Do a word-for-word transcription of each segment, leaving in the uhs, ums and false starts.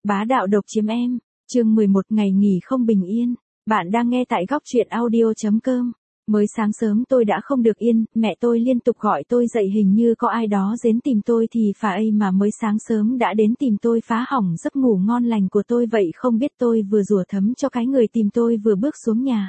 Bá đạo độc chiếm em. Chương mười một ngày nghỉ không bình yên. Bạn đang nghe tại góc truyện audio chấm com. Mới sáng sớm tôi đã không được yên, mẹ tôi liên tục gọi tôi dậy, hình như có ai đó đến tìm tôi thì phải, mà mới sáng sớm đã đến tìm tôi phá hỏng giấc ngủ ngon lành của tôi vậy. Không biết tôi vừa rủa thấm cho cái người tìm tôi vừa bước xuống nhà.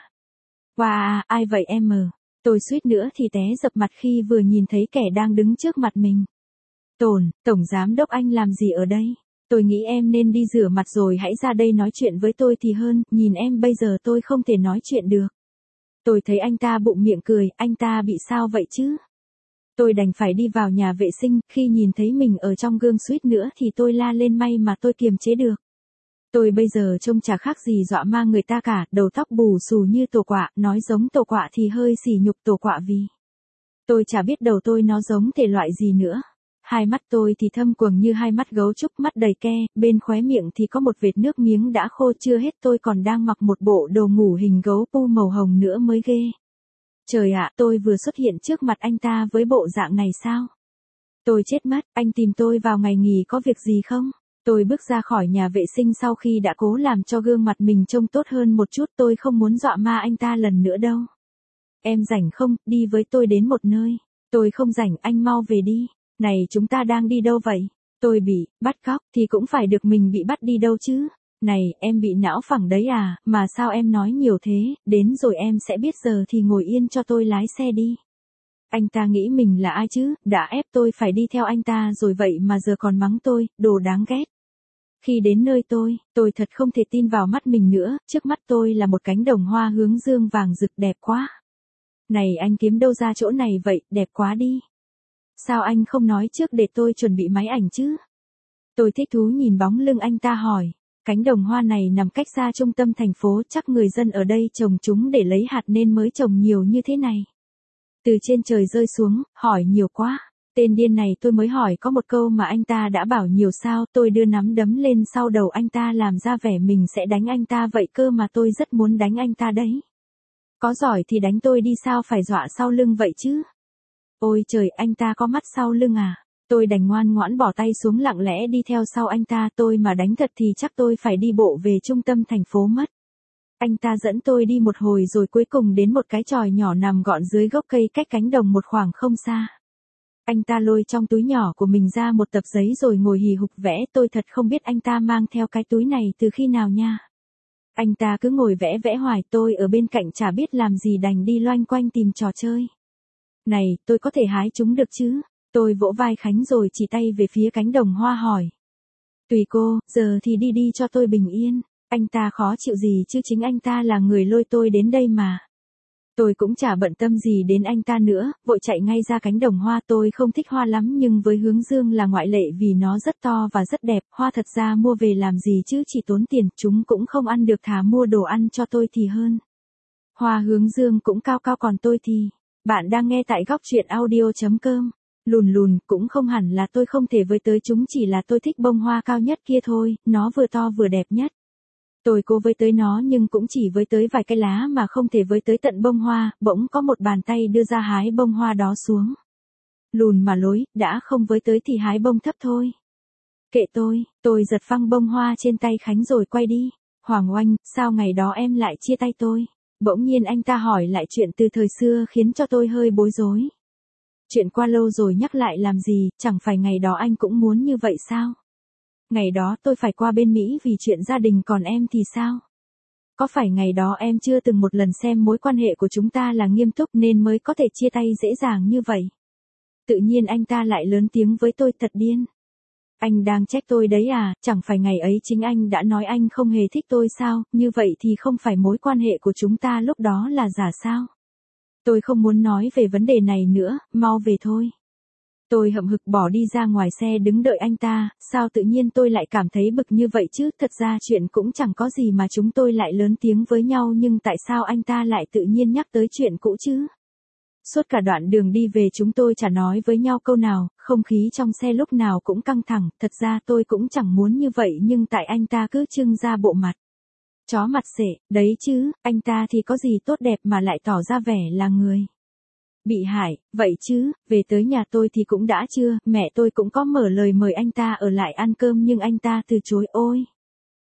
Wow, ai vậy em mờ? Tôi suýt nữa thì té dập mặt khi vừa nhìn thấy kẻ đang đứng trước mặt mình. Tồn, Tổng Giám Đốc anh làm gì ở đây? Tôi nghĩ em nên đi rửa mặt rồi hãy ra đây nói chuyện với tôi thì hơn, nhìn em bây giờ tôi không thể nói chuyện được. Tôi thấy anh ta bụng miệng cười, anh ta bị sao vậy chứ? Tôi đành phải đi vào nhà vệ sinh, khi nhìn thấy mình ở trong gương suýt nữa thì tôi la lên, may mà tôi kiềm chế được. Tôi bây giờ trông chả khác gì dọa ma người ta cả, đầu tóc bù xù như tổ quạ, nói giống tổ quạ thì hơi sỉ nhục tổ quạ vì tôi chả biết đầu tôi nó giống thể loại gì nữa. Hai mắt tôi thì thâm quầng như hai mắt gấu trúc, mắt đầy ke, bên khóe miệng thì có một vệt nước miếng đã khô. Chưa hết tôi còn đang mặc một bộ đồ ngủ hình gấu pu màu hồng nữa mới ghê. Trời ạ, tôi vừa xuất hiện trước mặt anh ta với bộ dạng này sao? Tôi chết mất, anh tìm tôi vào ngày nghỉ có việc gì không? Tôi bước ra khỏi nhà vệ sinh sau khi đã cố làm cho gương mặt mình trông tốt hơn một chút. Tôi không muốn dọa ma anh ta lần nữa đâu. Em rảnh không, đi với tôi đến một nơi. Tôi không rảnh, anh mau về đi. Này, chúng ta đang đi đâu vậy? Tôi bị bắt cóc thì cũng phải được mình bị bắt đi đâu chứ? Này, em bị não phẳng đấy à, mà sao em nói nhiều thế, đến rồi em sẽ biết, giờ thì ngồi yên cho tôi lái xe đi. Anh ta nghĩ mình là ai chứ, đã ép tôi phải đi theo anh ta rồi vậy mà giờ còn mắng tôi, đồ đáng ghét. Khi đến nơi tôi, tôi thật không thể tin vào mắt mình nữa, trước mắt tôi là một cánh đồng hoa hướng dương vàng rực đẹp quá. Này, anh kiếm đâu ra chỗ này vậy, đẹp quá đi. Sao anh không nói trước để tôi chuẩn bị máy ảnh chứ? Tôi thích thú nhìn bóng lưng anh ta hỏi. Cánh đồng hoa này nằm cách xa trung tâm thành phố, chắc người dân ở đây trồng chúng để lấy hạt nên mới trồng nhiều như thế này. Từ trên trời rơi xuống, hỏi nhiều quá. Tên điên này, tôi mới hỏi có một câu mà anh ta đã bảo nhiều sao. Tôi đưa nắm đấm lên sau đầu anh ta làm ra vẻ mình sẽ đánh anh ta vậy cơ mà tôi rất muốn đánh anh ta đấy. Có giỏi thì đánh tôi đi, sao phải dọa sau lưng vậy chứ? Ôi trời, anh ta có mắt sau lưng à? Tôi đành ngoan ngoãn bỏ tay xuống, lặng lẽ đi theo sau anh ta. Tôi mà đánh thật thì chắc tôi phải đi bộ về trung tâm thành phố mất. Anh ta dẫn tôi đi một hồi rồi cuối cùng đến một cái chòi nhỏ nằm gọn dưới gốc cây cách cánh đồng một khoảng không xa. Anh ta lôi trong túi nhỏ của mình ra một tập giấy rồi ngồi hì hục vẽ. Tôi thật không biết anh ta mang theo cái túi này từ khi nào nha. Anh ta cứ ngồi vẽ vẽ hoài, tôi ở bên cạnh chả biết làm gì đành đi loanh quanh tìm trò chơi. Này, tôi có thể hái chúng được chứ? Tôi vỗ vai Khánh rồi chỉ tay về phía cánh đồng hoa hỏi. Tùy cô, giờ thì đi đi cho tôi bình yên. Anh ta khó chịu gì chứ, chính anh ta là người lôi tôi đến đây mà. Tôi cũng chả bận tâm gì đến anh ta nữa, vội chạy ngay ra cánh đồng hoa. Tôi không thích hoa lắm nhưng với hướng dương là ngoại lệ vì nó rất to và rất đẹp. Hoa thật ra mua về làm gì chứ, chỉ tốn tiền, chúng cũng không ăn được, thà mua đồ ăn cho tôi thì hơn. Hoa hướng dương cũng cao cao, còn tôi thì... Bạn đang nghe tại góc truyện audio chấm com. Lùn lùn, cũng không hẳn là tôi không thể với tới chúng, chỉ là tôi thích bông hoa cao nhất kia thôi, nó vừa to vừa đẹp nhất. Tôi cố với tới nó nhưng cũng chỉ với tới vài cái lá mà không thể với tới tận bông hoa. Bỗng có một bàn tay đưa ra hái bông hoa đó xuống. Lùn mà lối, đã không với tới thì hái bông thấp thôi. Kệ tôi, tôi giật phăng bông hoa trên tay Khánh rồi quay đi. Hoàng Oanh, sao ngày đó em lại chia tay tôi? Bỗng nhiên anh ta hỏi lại chuyện từ thời xưa khiến cho tôi hơi bối rối. Chuyện qua lâu rồi nhắc lại làm gì, chẳng phải ngày đó anh cũng muốn như vậy sao? Ngày đó tôi phải qua bên Mỹ vì chuyện gia đình, còn em thì sao? Có phải ngày đó em chưa từng một lần xem mối quan hệ của chúng ta là nghiêm túc nên mới có thể chia tay dễ dàng như vậy? Tự nhiên anh ta lại lớn tiếng với tôi, thật điên. Anh đang trách tôi đấy à, chẳng phải ngày ấy chính anh đã nói anh không hề thích tôi sao, như vậy thì không phải mối quan hệ của chúng ta lúc đó là giả sao? Tôi không muốn nói về vấn đề này nữa, mau về thôi. Tôi hậm hực bỏ đi ra ngoài xe đứng đợi anh ta. Sao tự nhiên tôi lại cảm thấy bực như vậy chứ, thật ra chuyện cũng chẳng có gì mà chúng tôi lại lớn tiếng với nhau, nhưng tại sao anh ta lại tự nhiên nhắc tới chuyện cũ chứ? Suốt cả đoạn đường đi về chúng tôi chả nói với nhau câu nào, không khí trong xe lúc nào cũng căng thẳng. Thật ra tôi cũng chẳng muốn như vậy nhưng tại anh ta cứ trưng ra bộ mặt chó mặt xệ, đấy chứ, anh ta thì có gì tốt đẹp mà lại tỏ ra vẻ là người bị hại, vậy chứ. Về tới nhà tôi thì cũng đã trưa, mẹ tôi cũng có mở lời mời anh ta ở lại ăn cơm nhưng anh ta từ chối. Ôi,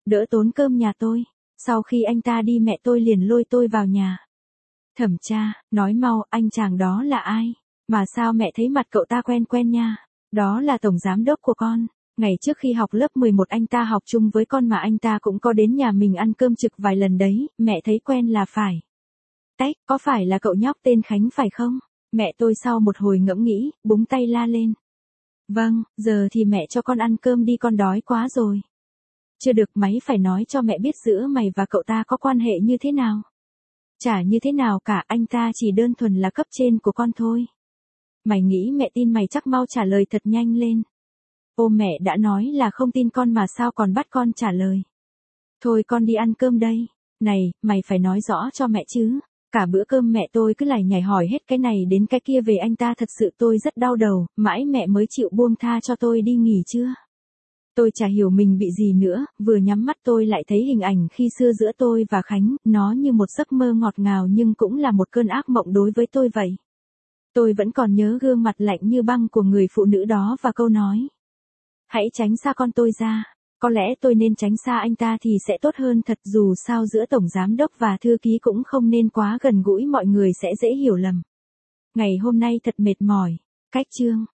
đỡ tốn cơm nhà tôi. Sau khi anh ta đi mẹ tôi liền lôi tôi vào nhà. Thẩm tra, nói mau, anh chàng đó là ai? Mà sao mẹ thấy mặt cậu ta quen quen nha? Đó là tổng giám đốc của con. Ngày trước khi học lớp mười một anh ta học chung với con mà anh ta cũng có đến nhà mình ăn cơm trực vài lần đấy, mẹ thấy quen là phải. Tách, có phải là cậu nhóc tên Khánh phải không? Mẹ tôi sau một hồi ngẫm nghĩ, búng tay la lên. Vâng, giờ thì mẹ cho con ăn cơm đi, con đói quá rồi. Chưa được, máy phải nói cho mẹ biết giữa mày và cậu ta có quan hệ như thế nào. Chả như thế nào cả, anh ta chỉ đơn thuần là cấp trên của con thôi. Mày nghĩ mẹ tin mày chắc mau trả lời thật nhanh lên. Ô, mẹ đã nói là không tin con mà sao còn bắt con trả lời. Thôi con đi ăn cơm đây. Này, mày phải nói rõ cho mẹ chứ. Cả bữa cơm mẹ tôi cứ lải nhải hỏi hết cái này đến cái kia về anh ta, thật sự tôi rất đau đầu, mãi mẹ mới chịu buông tha cho tôi đi nghỉ trưa. Tôi chả hiểu mình bị gì nữa, vừa nhắm mắt tôi lại thấy hình ảnh khi xưa giữa tôi và Khánh, nó như một giấc mơ ngọt ngào nhưng cũng là một cơn ác mộng đối với tôi vậy. Tôi vẫn còn nhớ gương mặt lạnh như băng của người phụ nữ đó và câu nói. Hãy tránh xa con tôi ra. Có lẽ tôi nên tránh xa anh ta thì sẽ tốt hơn thật, dù sao giữa tổng giám đốc và thư ký cũng không nên quá gần gũi, mọi người sẽ dễ hiểu lầm. Ngày hôm nay thật mệt mỏi. Cách chương.